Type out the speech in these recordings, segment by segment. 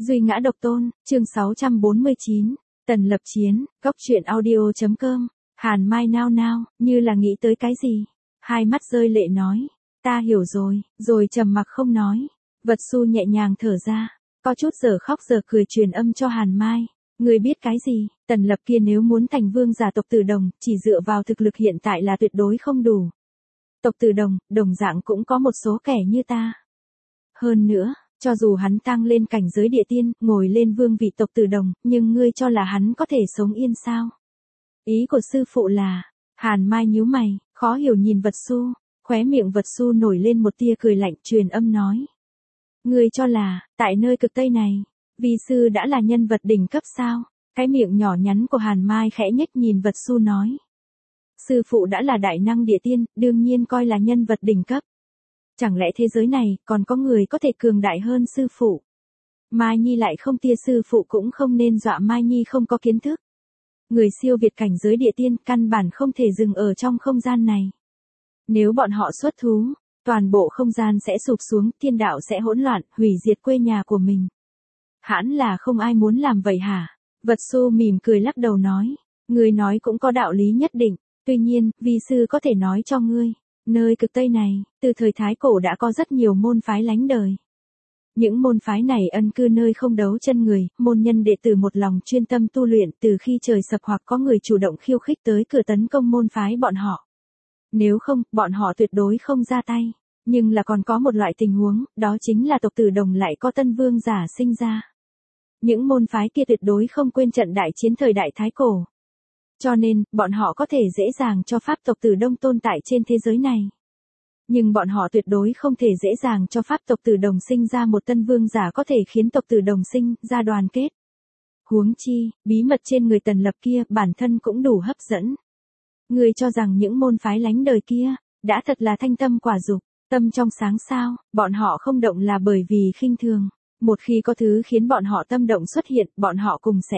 Duy ngã độc tôn, chương 649, Tần lập chiến, góc truyện audio.com, Hàn Mai nao nao, như là nghĩ tới cái gì. Hai mắt rơi lệ nói, ta hiểu rồi trầm mặc không nói. Vật Su nhẹ nhàng thở ra, có chút giờ khóc giờ cười truyền âm cho Hàn Mai. Người biết cái gì, Tần lập kia nếu muốn thành vương giả tộc Từ Đồng, chỉ dựa vào thực lực hiện tại là tuyệt đối không đủ. Tộc Từ Đồng, đồng dạng cũng có một số kẻ như ta. Hơn nữa, cho dù hắn tăng lên cảnh giới địa tiên, ngồi lên vương vị tộc Từ Đồng, nhưng ngươi cho là hắn có thể sống yên sao? Ý của sư phụ là, Hàn Mai nhíu mày, khó hiểu nhìn Vật Su, khóe miệng Vật Su nổi lên một tia cười lạnh, truyền âm nói. Ngươi cho là, tại nơi cực Tây này, vi sư đã là nhân vật đỉnh cấp sao? Cái miệng nhỏ nhắn của Hàn Mai khẽ nhếch nhìn Vật Su nói. Sư phụ đã là đại năng địa tiên, đương nhiên coi là nhân vật đỉnh cấp. Chẳng lẽ thế giới này còn có người có thể cường đại hơn sư phụ? Mai Nhi lại không tia sư phụ cũng không nên dọa Mai Nhi không có kiến thức. Người siêu việt cảnh giới địa tiên căn bản không thể dừng ở trong không gian này. Nếu bọn họ xuất thú, toàn bộ không gian sẽ sụp xuống, thiên đạo sẽ hỗn loạn, hủy diệt quê nhà của mình. Hẳn là không ai muốn làm vậy hả? Vật Su mỉm cười lắc đầu nói, người nói cũng có đạo lý nhất định, tuy nhiên, vi sư có thể nói cho ngươi. Nơi cực Tây này, từ thời Thái Cổ đã có rất nhiều môn phái lánh đời. Những môn phái này ân cư nơi không đấu chân người, môn nhân đệ tử một lòng chuyên tâm tu luyện từ khi trời sập hoặc có người chủ động khiêu khích tới cửa tấn công môn phái bọn họ. Nếu không, bọn họ tuyệt đối không ra tay. Nhưng là còn có một loại tình huống, đó chính là tộc Từ Đồng lại có tân vương giả sinh ra. Những môn phái kia tuyệt đối không quên trận đại chiến thời đại Thái Cổ. Cho nên, bọn họ có thể dễ dàng cho pháp tộc Từ Đông tồn tại trên thế giới này. Nhưng bọn họ tuyệt đối không thể dễ dàng cho pháp tộc Từ Đồng sinh ra một tân vương giả có thể khiến tộc Từ Đồng sinh ra đoàn kết. Huống chi, bí mật trên người Tần Lập kia bản thân cũng đủ hấp dẫn. Người cho rằng những môn phái lánh đời kia, đã thật là thanh tâm quả dục, tâm trong sáng sao, bọn họ không động là bởi vì khinh thường. Một khi có thứ khiến bọn họ tâm động xuất hiện, bọn họ cùng sẽ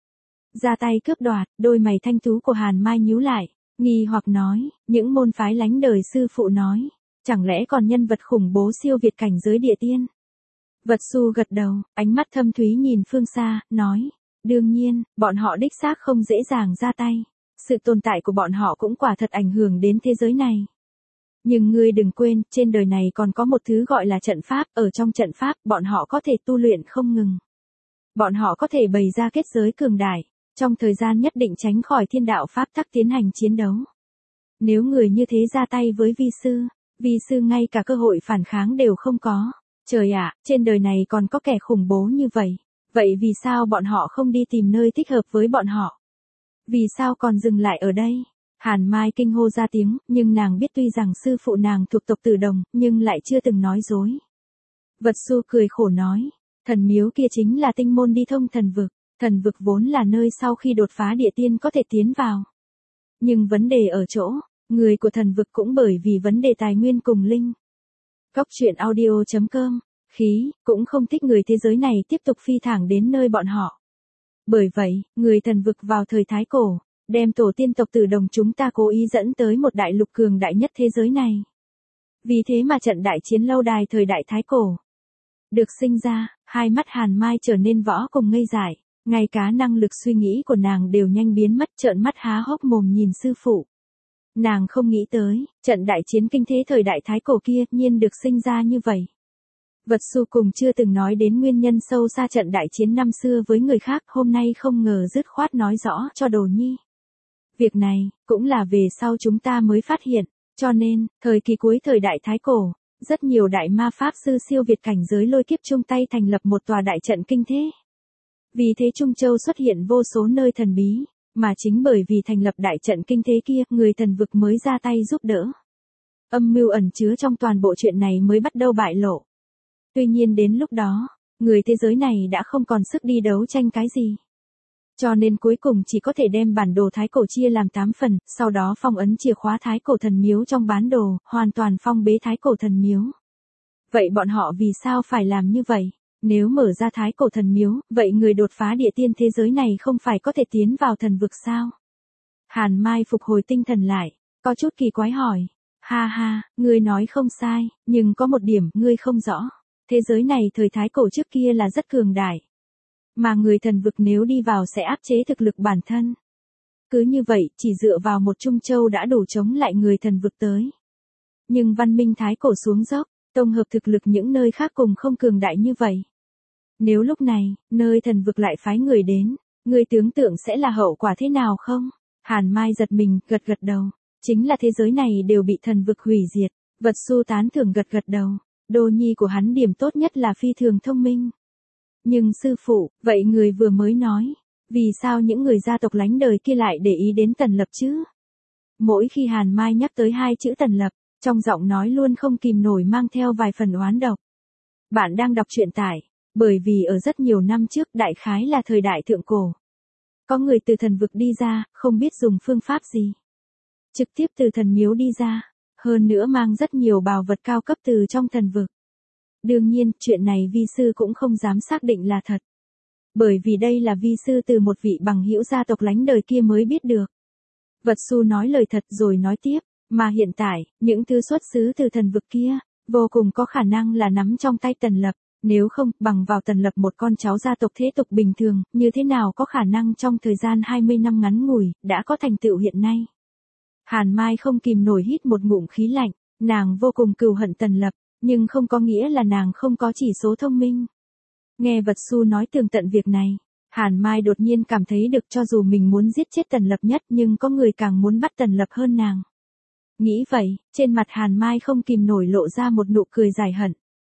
ra tay cướp đoạt. Đôi mày thanh tú của Hàn Mai nhíu lại, nghi hoặc nói, những môn phái lánh đời sư phụ nói, chẳng lẽ còn nhân vật khủng bố siêu việt cảnh giới địa tiên? Vật Su gật đầu, ánh mắt thâm thúy nhìn phương xa, nói, đương nhiên, bọn họ đích xác không dễ dàng ra tay. Sự tồn tại của bọn họ cũng quả thật ảnh hưởng đến thế giới này. Nhưng ngươi đừng quên, trên đời này còn có một thứ gọi là trận pháp, ở trong trận pháp, bọn họ có thể tu luyện không ngừng. Bọn họ có thể bày ra kết giới cường đại, trong thời gian nhất định tránh khỏi thiên đạo pháp tắc tiến hành chiến đấu. Nếu người như thế ra tay với vi sư ngay cả cơ hội phản kháng đều không có. Trời ạ, trên đời này còn có kẻ khủng bố như vậy. Vậy vì sao bọn họ không đi tìm nơi thích hợp với bọn họ? Vì sao còn dừng lại ở đây? Hàn Mai kinh hô ra tiếng, nhưng nàng biết tuy rằng sư phụ nàng thuộc tộc Từ Đồng, nhưng lại chưa từng nói dối. Vật Su cười khổ nói, thần miếu kia chính là tinh môn đi thông thần vực vốn là nơi sau khi đột phá địa tiên có thể tiến vào. Nhưng vấn đề ở chỗ, người của thần vực cũng bởi vì vấn đề tài nguyên cùng linh. Góc truyện audio.com, khí, cũng không thích người thế giới này tiếp tục phi thẳng đến nơi bọn họ. Bởi vậy, người thần vực vào thời Thái Cổ, đem tổ tiên tộc Từ Đồng chúng ta cố ý dẫn tới một đại lục cường đại nhất thế giới này. Vì thế mà trận đại chiến lâu đài thời đại Thái Cổ được sinh ra. Hai mắt Hàn Mai trở nên võ cùng ngây dại, ngay cả năng lực suy nghĩ của nàng đều nhanh biến mất, trợn mắt há hốc mồm nhìn sư phụ. Nàng không nghĩ tới, trận đại chiến kinh thế thời đại Thái Cổ kia nhiên được sinh ra như vậy. Vật Su cùng chưa từng nói đến nguyên nhân sâu xa trận đại chiến năm xưa với người khác, hôm nay không ngờ dứt khoát nói rõ cho Đồ Nhi. Việc này, cũng là về sau chúng ta mới phát hiện, cho nên, thời kỳ cuối thời đại Thái Cổ, rất nhiều đại ma pháp sư siêu việt cảnh giới lôi kiếp chung tay thành lập một tòa đại trận kinh thế. Vì thế Trung Châu xuất hiện vô số nơi thần bí, mà chính bởi vì thành lập đại trận kinh thế kia, người thần vực mới ra tay giúp đỡ. Âm mưu ẩn chứa trong toàn bộ chuyện này mới bắt đầu bại lộ. Tuy nhiên đến lúc đó, người thế giới này đã không còn sức đi đấu tranh cái gì. Cho nên cuối cùng chỉ có thể đem bản đồ Thái Cổ chia làm 8 phần, sau đó phong ấn chìa khóa Thái Cổ thần miếu trong bán đồ, hoàn toàn phong bế Thái Cổ thần miếu. Vậy bọn họ vì sao phải làm như vậy? Nếu mở ra Thái Cổ thần miếu, vậy người đột phá địa tiên thế giới này không phải có thể tiến vào thần vực sao? Hàn Mai phục hồi tinh thần lại, có chút kỳ quái hỏi. Ha ha, ngươi nói không sai, nhưng có một điểm ngươi không rõ. Thế giới này thời Thái Cổ trước kia là rất cường đại, Mà người thần vực nếu đi vào sẽ áp chế thực lực bản thân. Cứ như vậy, chỉ dựa vào một Trung Châu đã đủ chống lại người thần vực tới. Nhưng văn minh thái cổ xuống dốc, tổng hợp thực lực những nơi khác cùng không cường đại như vậy. Nếu lúc này, nơi thần vực lại phái người đến, người tưởng tượng sẽ là hậu quả thế nào không? Hàn Mai giật mình, gật gật đầu. Chính là thế giới này đều bị thần vực hủy diệt. Vật Su tán thưởng gật gật đầu. Đô nhi của hắn điểm tốt nhất là phi thường thông minh. Nhưng sư phụ, vậy người vừa mới nói, vì sao những người gia tộc lánh đời kia lại để ý đến Tần Lập chứ? Mỗi khi Hàn Mai nhắc tới hai chữ Tần Lập, trong giọng nói luôn không kìm nổi mang theo vài phần oán độc. Bạn đang đọc truyện tại, bởi vì ở rất nhiều năm trước đại khái là thời đại thượng cổ. Có người từ thần vực đi ra, không biết dùng phương pháp gì. Trực tiếp từ thần miếu đi ra, hơn nữa mang rất nhiều bảo vật cao cấp từ trong thần vực. Đương nhiên, chuyện này vi sư cũng không dám xác định là thật. Bởi vì đây là vi sư từ một vị bằng hữu gia tộc lánh đời kia mới biết được. Vật Su nói lời thật rồi nói tiếp, mà hiện tại, những thứ xuất xứ từ thần vực kia, vô cùng có khả năng là nắm trong tay Tần Lập. Nếu không, bằng vào Tần Lập một con cháu gia tộc thế tục bình thường, như thế nào có khả năng trong thời gian 20 năm ngắn ngủi, đã có thành tựu hiện nay. Hàn Mai không kìm nổi hít một ngụm khí lạnh, nàng vô cùng cừu hận Tần Lập, nhưng không có nghĩa là nàng không có chỉ số thông minh. Nghe Vật Su nói tường tận việc này, Hàn Mai đột nhiên cảm thấy được cho dù mình muốn giết chết Tần Lập nhất nhưng có người càng muốn bắt Tần Lập hơn nàng. Nghĩ vậy, trên mặt Hàn Mai không kìm nổi lộ ra một nụ cười dài hận.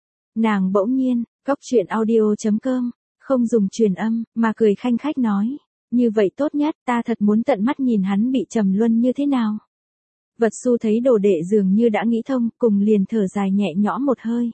Nàng bỗng nhiên, góc truyện audio.com, không dùng truyền âm, mà cười khanh khách nói. Như vậy tốt nhất, ta thật muốn tận mắt nhìn hắn bị trầm luân như thế nào. Vật Su thấy đồ đệ dường như đã nghĩ thông, cùng liền thở dài nhẹ nhõm một hơi.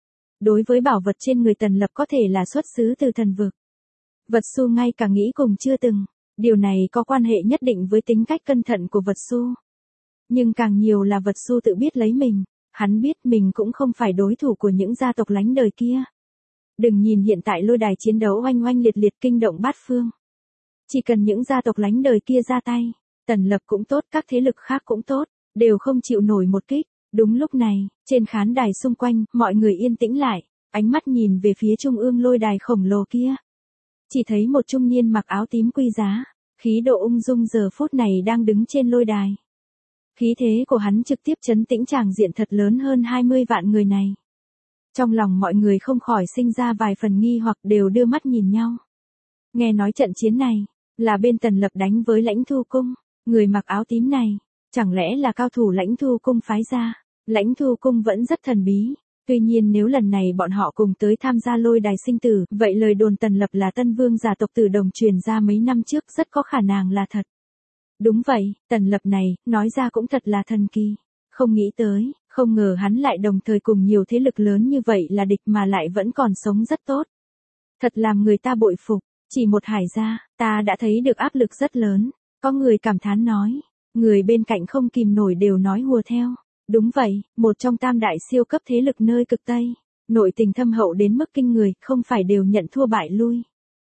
Đối với bảo vật trên người Tần Lập có thể là xuất xứ từ thần vực. Vật Su ngay cả nghĩ cùng chưa từng, điều này có quan hệ nhất định với tính cách cẩn thận của Vật Su. Nhưng càng nhiều là Vật Su tự biết lấy mình, hắn biết mình cũng không phải đối thủ của những gia tộc lánh đời kia. Đừng nhìn hiện tại lôi đài chiến đấu oanh oanh liệt liệt kinh động bát phương. Chỉ cần những gia tộc lánh đời kia ra tay, Tần Lập cũng tốt, các thế lực khác cũng tốt, đều không chịu nổi một kích. Đúng lúc này, trên khán đài xung quanh, mọi người yên tĩnh lại, ánh mắt nhìn về phía trung ương lôi đài khổng lồ kia. Chỉ thấy một trung niên mặc áo tím quý giá, khí độ ung dung giờ phút này đang đứng trên lôi đài. Khí thế của hắn trực tiếp chấn tĩnh tràng diện thật lớn hơn 20 vạn người này. Trong lòng mọi người không khỏi sinh ra vài phần nghi hoặc đều đưa mắt nhìn nhau. Nghe nói trận chiến này, là bên Tần Lập đánh với Lãnh Thu Cung, người mặc áo tím này, chẳng lẽ là cao thủ Lãnh Thu Cung phái ra. Lãnh Thu Cung vẫn rất thần bí, tuy nhiên nếu lần này bọn họ cùng tới tham gia lôi đài sinh tử, vậy lời đồn Tần Lập là tân vương gia tộc Tử Đồng truyền ra mấy năm trước rất có khả năng là thật. Đúng vậy, Tần Lập này, nói ra cũng thật là thần kỳ. Không nghĩ tới, không ngờ hắn lại đồng thời cùng nhiều thế lực lớn như vậy là địch mà lại vẫn còn sống rất tốt. Thật làm người ta bội phục, chỉ một Hải gia, ta đã thấy được áp lực rất lớn. Có người cảm thán nói, người bên cạnh không kìm nổi đều nói hùa theo. Đúng vậy, một trong tam đại siêu cấp thế lực nơi cực Tây, nội tình thâm hậu đến mức kinh người, không phải đều nhận thua bại lui.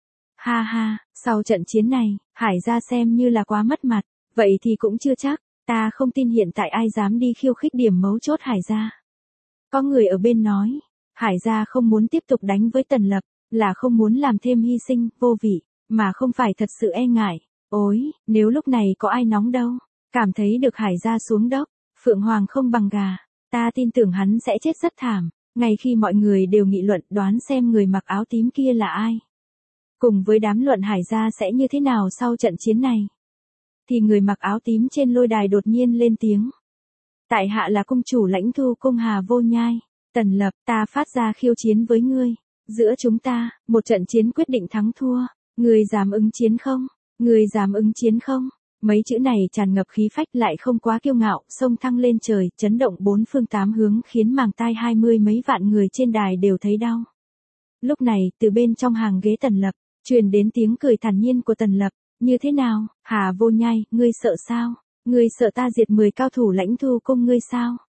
Ha ha, sau trận chiến này, Hải gia xem như là quá mất mặt, vậy thì cũng chưa chắc, ta không tin hiện tại ai dám đi khiêu khích điểm mấu chốt Hải gia. Có người ở bên nói, Hải gia không muốn tiếp tục đánh với Tần Lập, là không muốn làm thêm hy sinh, vô vị, mà không phải thật sự e ngại. Ôi, nếu lúc này có ai nóng đâu, cảm thấy được Hải gia xuống đốc, Phượng Hoàng không bằng gà, ta tin tưởng hắn sẽ chết rất thảm, ngay khi mọi người đều nghị luận đoán xem người mặc áo tím kia là ai. Cùng với đám luận Hải gia sẽ như thế nào sau trận chiến này. Thì người mặc áo tím trên lôi đài đột nhiên lên tiếng. Tại hạ là cung chủ Lãnh Thu Cung Hà Vô Nhai, Tần Lập, ta phát ra khiêu chiến với ngươi. Giữa chúng ta, một trận chiến quyết định thắng thua, ngươi dám ứng chiến không? Ngươi dám ứng chiến không? Mấy chữ này tràn ngập khí phách lại không quá kiêu ngạo, xông thăng lên trời, chấn động bốn phương tám hướng khiến màng tai 20 mấy vạn người trên đài đều thấy đau. Lúc này, từ bên trong hàng ghế Tần Lập, truyền đến tiếng cười thản nhiên của Tần Lập, như thế nào, Hà Vô Nhai, ngươi sợ sao? Ngươi sợ ta diệt 10 cao thủ Lãnh Thu Cung ngươi sao?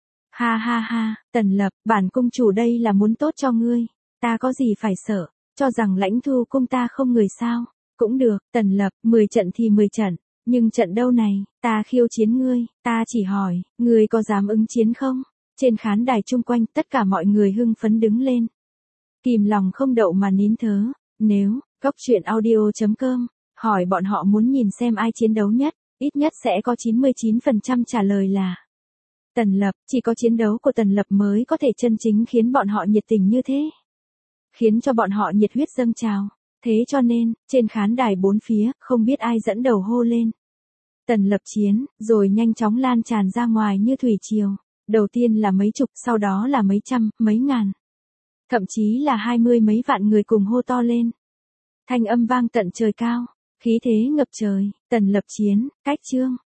Ha ha ha, Tần Lập, bản cung chủ đây là muốn tốt cho ngươi, ta có gì phải sợ, cho rằng Lãnh Thu Cung ta không người sao? Cũng được, Tần Lập, 10 trận thì 10 trận. Nhưng trận đâu này, ta khiêu chiến ngươi, ta chỉ hỏi, ngươi có dám ứng chiến không? Trên khán đài chung quanh, tất cả mọi người hưng phấn đứng lên. Kìm lòng không đậu mà nín thở, Nếu, Góc truyện audio.com, hỏi bọn họ muốn nhìn xem ai chiến đấu nhất, ít nhất sẽ có 99% trả lời là Tần Lập. Chỉ có chiến đấu của Tần Lập mới có thể chân chính khiến bọn họ nhiệt tình như thế. Khiến cho bọn họ nhiệt huyết dâng trào. Thế cho nên, trên khán đài bốn phía, không biết ai dẫn đầu hô lên. Tần Lập chiến, rồi nhanh chóng lan tràn ra ngoài như thủy triều. Đầu tiên là mấy chục, sau đó là mấy trăm, mấy ngàn. Thậm chí là 20 mấy vạn người cùng hô to lên. Thanh âm vang tận trời cao, khí thế ngập trời, Tần Lập chiến, cách chương.